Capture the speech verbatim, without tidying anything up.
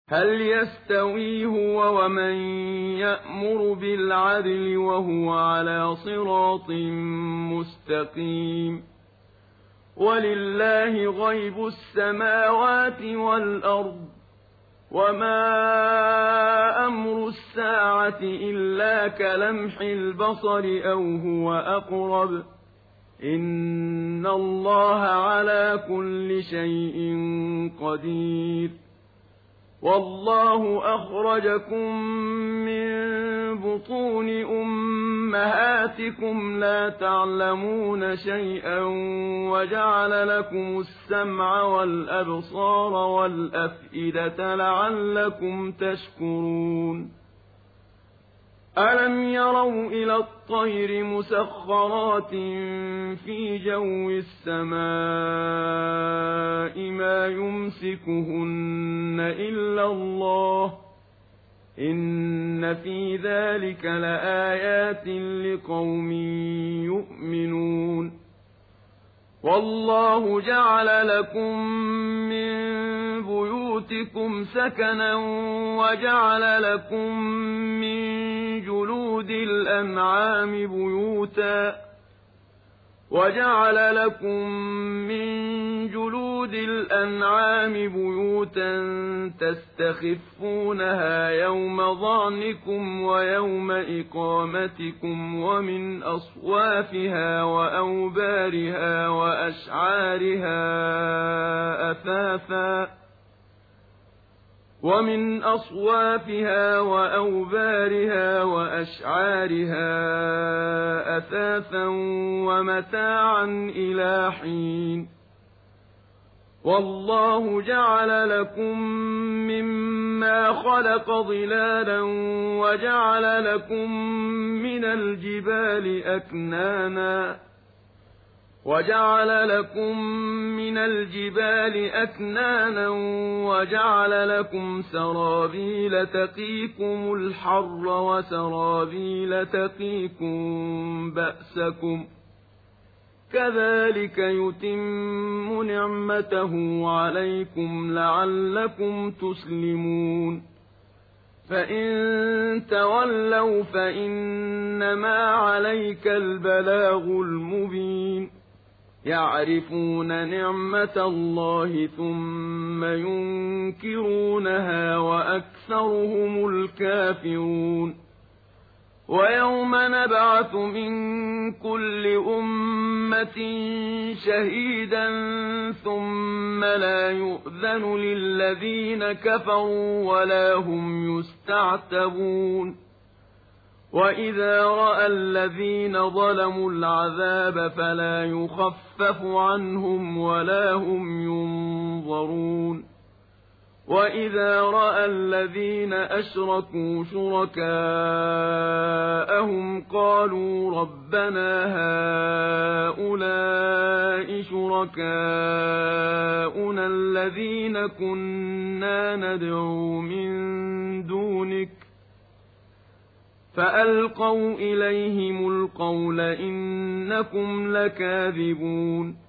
هل يستوي هو ومن يأمر بالعدل وهو على صراط مستقيم ولله غيب السماوات والأرض وما أمر الساعة إلا كلمح البصر أو هو أقرب إن الله على كل شيء قدير والله أخرجكم من بطون أمهاتكم لا تعلمون شيئا وجعل لكم السمع والأبصار والأفئدة لعلكم تشكرون ألم يروا إلى الطير مسخرات في جو السماء ما يمسكهن إلا الله إن في ذلك لآيات لقوم يؤمنون والله جعل لكم من بيوتكم سكنا وجعل لكم من جلود الأنعام بيوتا وجعل لكم من جلود الأنعام بيوتا تستخفونها يوم ظعنكم ويوم إقامتكم ومن أصوافها وأوبارها وأشعارها أثاثا ومن أصوافها وأوبارها وأشعارها أثاثا ومتاعا إلى حين والله جعل لكم مما خلق ظلالا وجعل لكم من الجبال أكنانا وجعل لكم من الجبال أكنانا وجعل لكم سرابيل تقيكم الحر وسرابيل تقيكم بأسكم كذلك يتم نعمته عليكم لعلكم تسلمون فإن تولوا فإنما عليك البلاغ المبين يعرفون نعمة الله ثم ينكرونها وأكثرهم الكافرون ويوم نبعث من كل أمة شهيدا ثم لا يؤذن للذين كفروا ولا هم يستعتبون وإذا رأى الذين ظلموا العذاب فلا يخفف عنهم ولا هم ينظرون وإذا رأى الذين أشركوا شركاءهم قالوا ربنا هؤلاء شركاؤنا الذين كنا ندعو من دونك فألقوا إليهم القول إنكم لكاذبون